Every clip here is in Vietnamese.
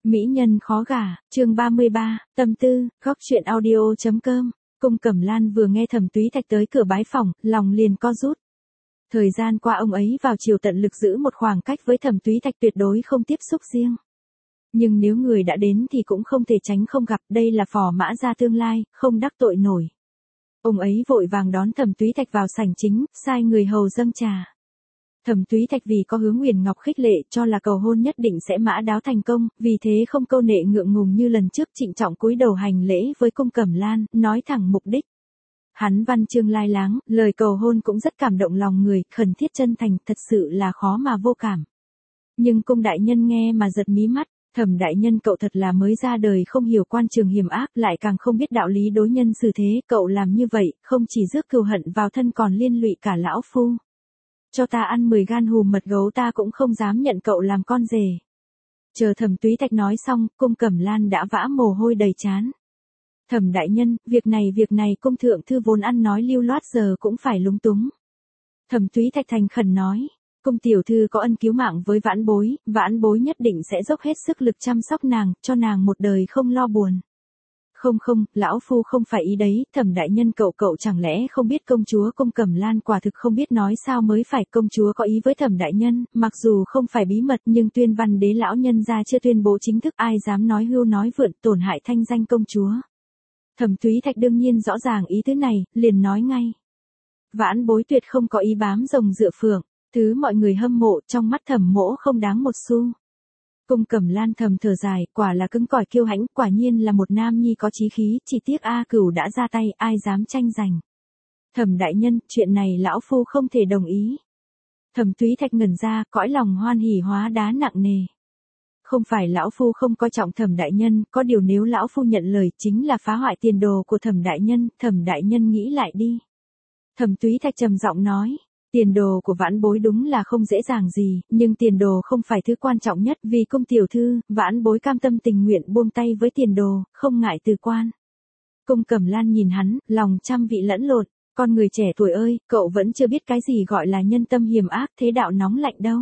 Mỹ nhân khó gả, chương 33, tâm tư, góc truyện audio.com. Cung Cẩm Lan vừa nghe Thẩm Túy Thạch tới cửa bái phỏng, lòng liền co rút. Thời gian qua ông ấy vào chiều tận lực giữ một khoảng cách với Thẩm Túy Thạch, tuyệt đối không tiếp xúc riêng. Nhưng nếu người đã đến thì cũng không thể tránh không gặp, đây là phò mã gia tương lai, không đắc tội nổi. Ông ấy vội vàng đón Thẩm Túy Thạch vào sảnh chính, sai người hầu dâng trà. Thẩm Túy Thạch vì có Hứa Nguyền Ngọc khích lệ cho là cầu hôn nhất định sẽ mã đáo thành công, vì thế không câu nệ ngượng ngùng như lần trước, trịnh trọng cúi đầu hành lễ với Cung Cẩm Lan, nói thẳng mục đích. Hắn văn chương lai láng, lời cầu hôn cũng rất cảm động lòng người, khẩn thiết chân thành, thật sự là khó mà vô cảm. Nhưng Cung đại nhân nghe mà giật mí mắt. Thẩm đại nhân, cậu thật là mới ra đời, không hiểu quan trường hiểm ác, lại càng không biết đạo lý đối nhân xử thế, cậu làm như vậy, không chỉ rước cừu hận vào thân còn liên lụy cả lão phu. Cho ta ăn 10 gan hùm mật gấu ta cũng không dám nhận cậu làm con rể. Chờ Thẩm Túy Thạch nói xong, Cung Cẩm Lan đã vã mồ hôi đầy trán. Thẩm đại nhân, việc này cung thượng thư vốn ăn nói lưu loát giờ cũng phải lúng túng. Thẩm Túy Thạch thành khẩn nói. Cung tiểu thư có ân cứu mạng với vãn bối nhất định sẽ dốc hết sức lực chăm sóc nàng, cho nàng một đời không lo buồn. Không, lão phu không phải ý đấy, Thẩm đại nhân, cậu chẳng lẽ không biết công chúa? Cung Cẩm Lan quả thực không biết nói sao mới phải. Công chúa có ý với Thẩm đại nhân, mặc dù không phải bí mật nhưng Tuyên Văn Đế lão nhân gia chưa tuyên bố chính thức, ai dám nói hưu nói vượn, tổn hại thanh danh công chúa. Thẩm Túy Thạch đương nhiên rõ ràng ý tứ này, liền nói ngay. Vãn bối tuyệt không có ý bám rồng dựa phượng. Thứ mọi người hâm mộ, trong mắt Thẩm mỗ không đáng một xu. Cung Cẩm Lan thầm thở dài, quả là cứng cỏi kiêu hãnh, quả nhiên là một nam nhi có chí khí, chỉ tiếc A Cửu đã ra tay, ai dám tranh giành. Thẩm đại nhân, chuyện này lão phu không thể đồng ý. Thẩm Túy Thạch ngẩn ra, cõi lòng hoan hỉ hóa đá nặng nề. Không phải lão phu không coi trọng Thẩm đại nhân, có điều nếu lão phu nhận lời chính là phá hoại tiền đồ của Thẩm đại nhân nghĩ lại đi. Thẩm Túy Thạch trầm giọng nói. Tiền đồ của vãn bối đúng là không dễ dàng gì, nhưng tiền đồ không phải thứ quan trọng nhất, vì cung tiểu thư, vãn bối cam tâm tình nguyện buông tay với tiền đồ, không ngại từ quan. Cung Cẩm Lan nhìn hắn, lòng trăm vị lẫn lộn, con người trẻ tuổi ơi, cậu vẫn chưa biết cái gì gọi là nhân tâm hiểm ác, thế đạo nóng lạnh đâu.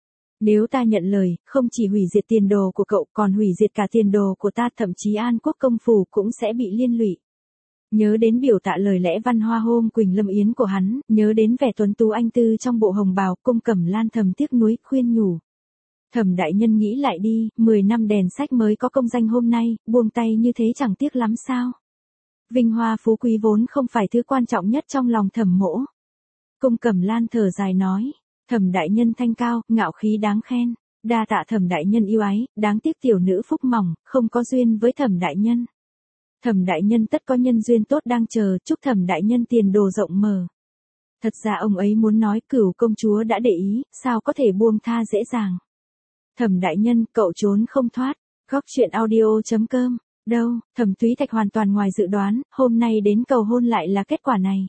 Nếu ta nhận lời, không chỉ hủy diệt tiền đồ của cậu, còn hủy diệt cả tiền đồ của ta, thậm chí An Quốc công phủ cũng sẽ bị liên lụy. Nhớ đến biểu tạ lời lẽ văn hoa hôm Quỳnh Lâm Yến của hắn, nhớ đến vẻ tuấn tú anh tư trong bộ hồng bào, Cung Cẩm Lan thầm tiếc nuối, khuyên nhủ. Thẩm đại nhân nghĩ lại đi, 10 năm đèn sách mới có công danh hôm nay, buông tay như thế chẳng tiếc lắm sao? Vinh hoa phú quý vốn không phải thứ quan trọng nhất trong lòng Thẩm mỗ. Cung Cẩm Lan thở dài nói, Thẩm đại nhân thanh cao, ngạo khí đáng khen, đa tạ Thẩm đại nhân yêu ái, đáng tiếc tiểu nữ phúc mỏng, không có duyên với Thẩm đại nhân. Thẩm đại nhân tất có nhân duyên tốt đang chờ, chúc Thẩm đại nhân tiền đồ rộng mở. Thật ra ông ấy muốn nói Cửu công chúa đã để ý, sao có thể buông tha dễ dàng. Thẩm đại nhân, cậu trốn không thoát. Góc truyện audio.com. Đâu, Thẩm Túy Thạch hoàn toàn ngoài dự đoán, hôm nay đến cầu hôn lại là kết quả này.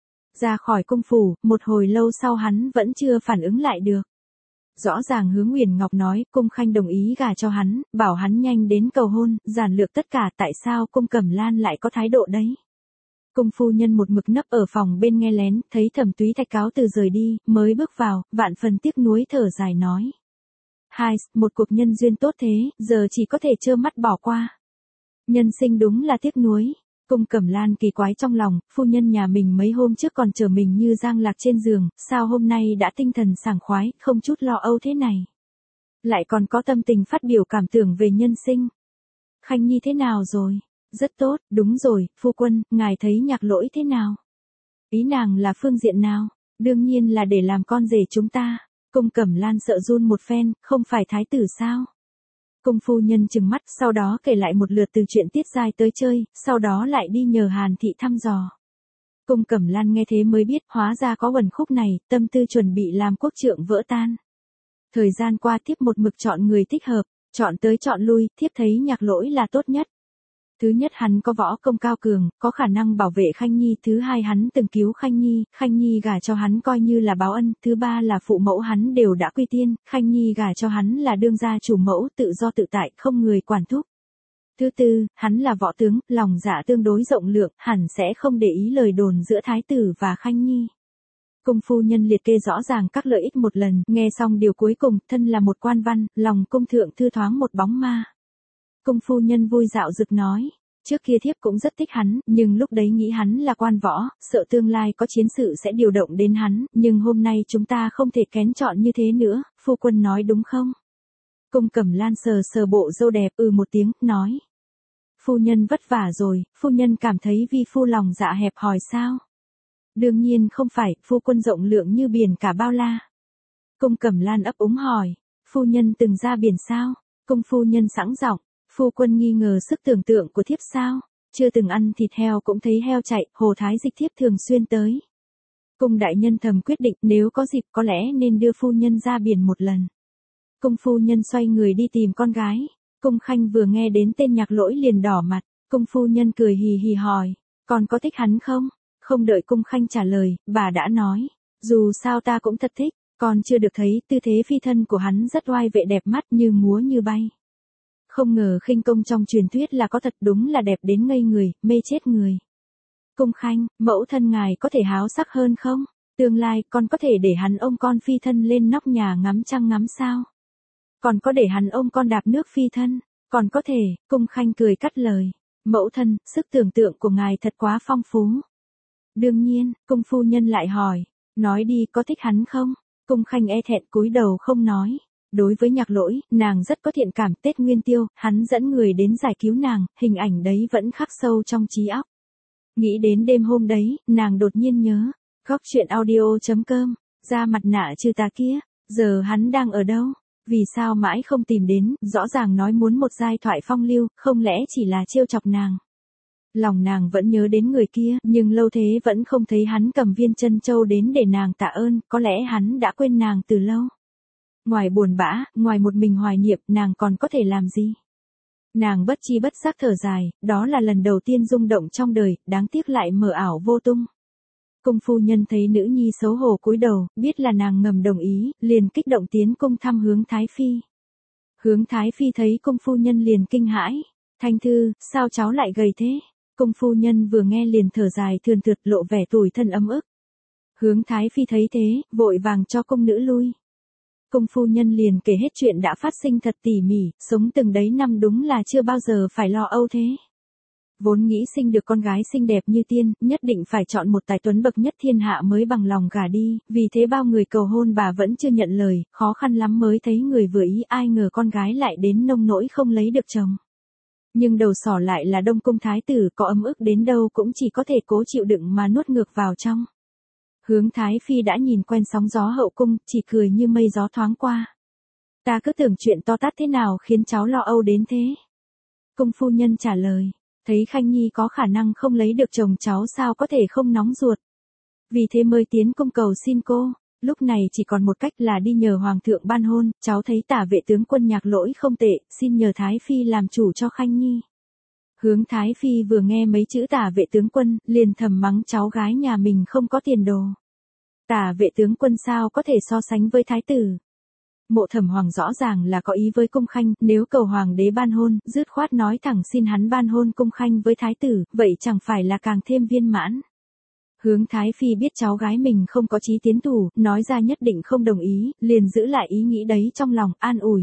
Ra khỏi cung phủ, một hồi lâu sau hắn vẫn chưa phản ứng lại được. Rõ ràng Hứa Nguyền Ngọc nói, Cung Khanh đồng ý gả cho hắn, bảo hắn nhanh đến cầu hôn, giản lược tất cả, tại sao Cung Cẩm Lan lại có thái độ đấy? Cung phu nhân một mực nấp ở phòng bên nghe lén, thấy Thẩm Túy Thạch cáo từ rời đi, mới bước vào, vạn phần tiếc nuối thở dài nói. Một cuộc nhân duyên tốt thế, giờ chỉ có thể trơ mắt bỏ qua. Nhân sinh đúng là tiếc nuối. Cung Cẩm Lan kỳ quái trong lòng, phu nhân nhà mình mấy hôm trước còn chờ mình như giang lạc trên giường, sao hôm nay đã tinh thần sảng khoái, không chút lo âu thế này. Lại còn có tâm tình phát biểu cảm tưởng về nhân sinh. Khanh Nhi thế nào rồi? Rất tốt, đúng rồi, phu quân, ngài thấy Nhạc Lỗi thế nào? Ý nàng là phương diện nào? Đương nhiên là để làm con rể chúng ta. Cung Cẩm Lan sợ run một phen, không phải thái tử sao? Cung phu nhân trừng mắt, sau đó kể lại một lượt từ chuyện Tiết Giai tới chơi, sau đó lại đi nhờ Hàn thị thăm dò. Cung Cẩm Lan nghe thế mới biết, hóa ra có uẩn khúc này, tâm tư chuẩn bị làm quốc trượng vỡ tan. Thời gian qua thiếp một mực chọn người thích hợp, chọn tới chọn lui, thiếp thấy Nhạc Lỗi là tốt nhất. Thứ nhất hắn có võ công cao cường, có khả năng bảo vệ Khanh Nhi, thứ hai hắn từng cứu Khanh Nhi gả cho hắn coi như là báo ân, thứ ba là phụ mẫu hắn đều đã quy tiên, Khanh Nhi gả cho hắn là đương gia chủ mẫu, tự do tự tại, không người quản thúc. Thứ tư, hắn là võ tướng, lòng dạ tương đối rộng lượng, hẳn sẽ không để ý lời đồn giữa thái tử và Khanh Nhi. Cung phu nhân liệt kê rõ ràng các lợi ích một lần, nghe xong điều cuối cùng, thân là một quan văn, lòng cung thượng thư thoáng một bóng ma. Cung phu nhân vui dạo dực nói. Trước kia thiếp cũng rất thích hắn, nhưng lúc đấy nghĩ hắn là quan võ, sợ tương lai có chiến sự sẽ điều động đến hắn, nhưng hôm nay chúng ta không thể kén chọn như thế nữa, phu quân nói đúng không? Cung Cẩm Lan sờ sờ bộ râu đẹp một tiếng, nói. Phu nhân vất vả rồi, phu nhân cảm thấy vi phu lòng dạ hẹp hòi sao? Đương nhiên không phải, phu quân rộng lượng như biển cả bao la. Cung Cẩm Lan ấp úng hỏi, phu nhân từng ra biển sao? Cung phu nhân sẵn giọng, phu quân nghi ngờ sức tưởng tượng của thiếp sao? Chưa từng ăn thịt heo cũng thấy heo chạy, hồ thái dịch thiếp thường xuyên tới. Cung đại nhân thầm quyết định nếu có dịp có lẽ nên đưa phu nhân ra biển một lần. Cung phu nhân xoay người đi tìm con gái. Cung Khanh vừa nghe đến tên Nhạc Lỗi liền đỏ mặt. Cung phu nhân cười hì hì hỏi, còn có thích hắn không? Không đợi Cung Khanh trả lời, bà đã nói, dù sao ta cũng thật thích, còn chưa được thấy tư thế phi thân của hắn rất oai vệ đẹp mắt như múa như bay. Không ngờ khinh công trong truyền thuyết là có thật, đúng là đẹp đến ngây người, mê chết người. Cung Khanh, mẫu thân ngài có thể háo sắc hơn không? Tương lai con có thể để hắn ôm con phi thân lên nóc nhà ngắm trăng ngắm sao? Còn có để hắn ôm con đạp nước phi thân? Còn có thể, Cung Khanh cười cắt lời. Mẫu thân, sức tưởng tượng của ngài thật quá phong phú. Đương nhiên, cung phu nhân lại hỏi, nói đi có thích hắn không? Cung Khanh e thẹn cúi đầu không nói. Đối với Nhạc Lỗi, nàng rất có thiện cảm. Tết Nguyên Tiêu, hắn dẫn người đến giải cứu nàng, hình ảnh đấy vẫn khắc sâu trong trí óc. Nghĩ đến đêm hôm đấy, nàng đột nhiên nhớ. Góc chuyện audio.com, ra mặt nạ trừ tà kia, giờ hắn đang ở đâu? Vì sao mãi không tìm đến, rõ ràng nói muốn một giai thoại phong lưu, không lẽ chỉ là trêu chọc nàng. Lòng nàng vẫn nhớ đến người kia, nhưng lâu thế vẫn không thấy hắn cầm viên chân châu đến để nàng tạ ơn, có lẽ hắn đã quên nàng từ lâu. Ngoài buồn bã, ngoài một mình hoài niệm, nàng còn có thể làm gì? Nàng bất chi bất giác thở dài, đó là lần đầu tiên rung động trong đời, đáng tiếc lại mờ ảo vô tung. Cung phu nhân thấy nữ nhi xấu hổ cúi đầu, biết là nàng ngầm đồng ý, liền kích động tiến cung thăm Hướng Thái Phi. Hướng Thái Phi thấy cung phu nhân liền kinh hãi. Thanh thư, sao cháu lại gầy thế? Cung phu nhân vừa nghe liền thở dài thườn thượt lộ vẻ tủi thân ấm ức. Hướng Thái Phi thấy thế, vội vàng cho cung nữ lui. Cung phu nhân liền kể hết chuyện đã phát sinh thật tỉ mỉ, sống từng đấy năm đúng là chưa bao giờ phải lo âu thế. Vốn nghĩ sinh được con gái xinh đẹp như tiên, nhất định phải chọn một tài tuấn bậc nhất thiên hạ mới bằng lòng gả đi, vì thế bao người cầu hôn bà vẫn chưa nhận lời, khó khăn lắm mới thấy người vừa ý, ai ngờ con gái lại đến nông nỗi không lấy được chồng. Nhưng đầu sỏ lại là Đông Cung thái tử, có ấm ức đến đâu cũng chỉ có thể cố chịu đựng mà nuốt ngược vào trong. Hướng Thái Phi đã nhìn quen sóng gió hậu cung, chỉ cười như mây gió thoáng qua. Ta cứ tưởng chuyện to tát thế nào khiến cháu lo âu đến thế. Cung phu nhân trả lời, thấy Khanh Nhi có khả năng không lấy được chồng cháu sao có thể không nóng ruột. Vì thế mới tiến cung cầu xin cô, lúc này chỉ còn một cách là đi nhờ Hoàng thượng ban hôn, cháu thấy Tả vệ tướng quân Nhạc Lỗi không tệ, xin nhờ Thái Phi làm chủ cho Khanh Nhi. Hướng Thái Phi vừa nghe mấy chữ Tả vệ tướng quân, liền thầm mắng cháu gái nhà mình không có tiền đồ. Tả vệ tướng quân sao có thể so sánh với thái tử. Mộ Thẩm Hoàng rõ ràng là có ý với Cung Khanh, nếu cầu hoàng đế ban hôn, dứt khoát nói thẳng xin hắn ban hôn Cung Khanh với thái tử, vậy chẳng phải là càng thêm viên mãn. Hướng Thái Phi biết cháu gái mình không có chí tiến thủ, nói ra nhất định không đồng ý, liền giữ lại ý nghĩ đấy trong lòng, an ủi.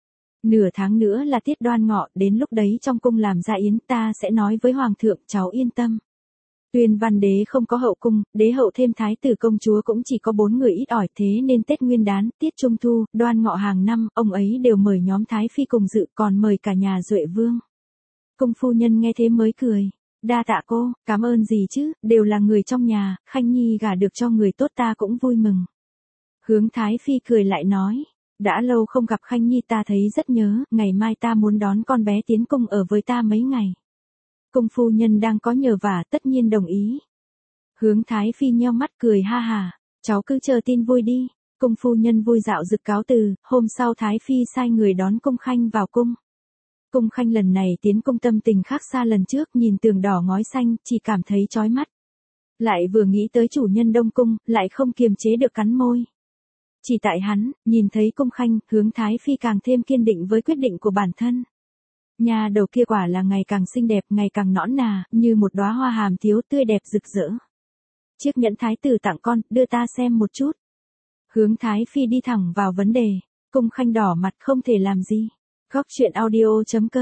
Nửa tháng nữa là tiết Đoan Ngọ, đến lúc đấy trong cung làm gia yến, ta sẽ nói với Hoàng thượng, cháu yên tâm. Tuyên Văn đế không có hậu cung, đế hậu thêm thái tử công chúa cũng chỉ có 4 người ít ỏi, thế nên Tết Nguyên Đán, Tiết Trung Thu, Đoan Ngọ hàng năm, ông ấy đều mời nhóm Thái Phi cùng dự, còn mời cả nhà Duệ Vương. Cung phu nhân nghe thế mới cười. Đa tạ cô, cảm ơn gì chứ, đều là người trong nhà, Khanh Nhi gả được cho người tốt ta cũng vui mừng. Hướng Thái Phi cười lại nói, đã lâu không gặp Khanh Nhi ta thấy rất nhớ, ngày mai ta muốn đón con bé tiến cung ở với ta mấy ngày. Cung phu nhân đang có nhờ vả tất nhiên đồng ý. Hướng Thái Phi nheo mắt cười ha hà, cháu cứ chờ tin vui đi. Cung phu nhân vui dạo dực cáo từ, hôm sau Thái Phi sai người đón Cung Khanh vào cung. Cung Khanh lần này tiến cung tâm tình khác xa lần trước, nhìn tường đỏ ngói xanh, chỉ cảm thấy chói mắt. Lại vừa nghĩ tới chủ nhân Đông Cung, lại không kiềm chế được cắn môi. Chỉ tại hắn, nhìn thấy Cung Khanh, Hướng Thái Phi càng thêm kiên định với quyết định của bản thân. Nhà đầu kia quả là ngày càng xinh đẹp, ngày càng nõn nà, như một đóa hoa hàm thiếu tươi đẹp rực rỡ. Chiếc nhẫn thái tử tặng con, đưa ta xem một chút. Hướng Thái Phi đi thẳng vào vấn đề, Cung Khanh đỏ mặt không thể làm gì. Góc chuyện audio.com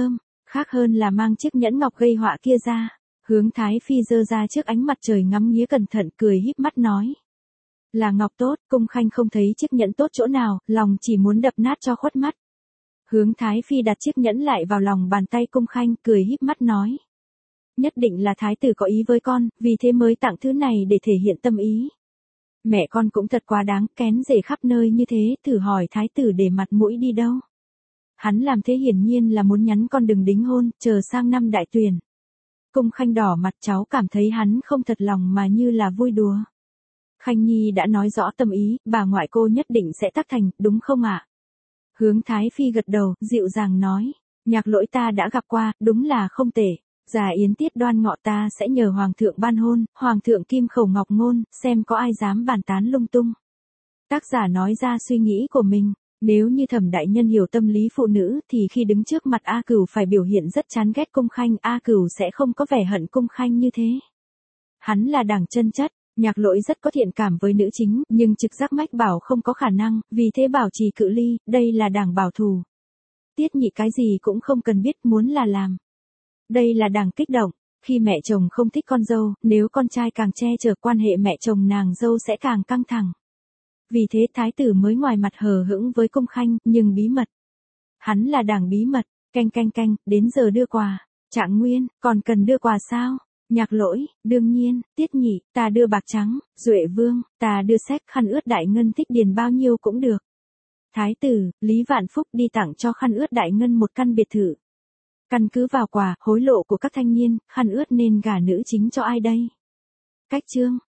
Khác hơn là mang chiếc nhẫn ngọc gây họa kia ra. Hướng Thái Phi giơ ra trước ánh mặt trời ngắm nghía cẩn thận cười híp mắt nói. Là ngọc tốt, Cung Khanh không thấy chiếc nhẫn tốt chỗ nào, lòng chỉ muốn đập nát cho khuất mắt. Hướng Thái Phi đặt chiếc nhẫn lại vào lòng bàn tay Cung Khanh cười híp mắt nói. Nhất định là thái tử có ý với con, vì thế mới tặng thứ này để thể hiện tâm ý. Mẹ con cũng thật quá đáng, kén rể khắp nơi như thế, thử hỏi thái tử để mặt mũi đi đâu. Hắn làm thế hiển nhiên là muốn nhắn con đừng đính hôn, chờ sang năm đại tuyển. Cung Khanh đỏ mặt, cháu cảm thấy hắn không thật lòng mà như là vui đùa. Khanh Nhi đã nói rõ tâm ý, bà ngoại cô nhất định sẽ tác thành, đúng không ạ? Hướng Thái Phi gật đầu, dịu dàng nói. Nhạc Lỗi ta đã gặp qua, đúng là không tệ. Già yến tiết đoan ngọ ta sẽ nhờ hoàng thượng ban hôn, hoàng thượng kim khẩu ngọc ngôn, xem có ai dám bàn tán lung tung. Tác giả nói ra suy nghĩ của mình. Nếu như Thẩm đại nhân hiểu tâm lý phụ nữ thì khi đứng trước mặt A Cửu phải biểu hiện rất chán ghét Cung Khanh, A Cửu sẽ không có vẻ hận Cung Khanh như thế. Hắn là đảng chân chất, Nhạc Lỗi rất có thiện cảm với nữ chính, nhưng trực giác mách bảo không có khả năng, vì thế bảo trì cự ly, đây là đảng bảo thủ. Tiết Nhị cái gì cũng không cần biết, muốn là làm. Đây là đảng kích động, khi mẹ chồng không thích con dâu, nếu con trai càng che chở quan hệ mẹ chồng nàng dâu sẽ càng căng thẳng. Vì thế thái tử mới ngoài mặt hờ hững với Cung Khanh, nhưng bí mật. Hắn là đảng bí mật, canh, đến giờ đưa quà. Trạng Nguyên, còn cần đưa quà sao? Nhạc Lỗi, đương nhiên. Tiết Nhị, ta đưa bạc trắng. Duệ Vương, ta đưa séc khăn ướt đại ngân, thích điền bao nhiêu cũng được. Thái tử, Lý Vạn Phúc đi tặng cho khăn ướt đại ngân một căn biệt thự. Căn cứ vào quà, hối lộ của các thanh niên, khăn ướt nên gả nữ chính cho ai đây? Cách chương.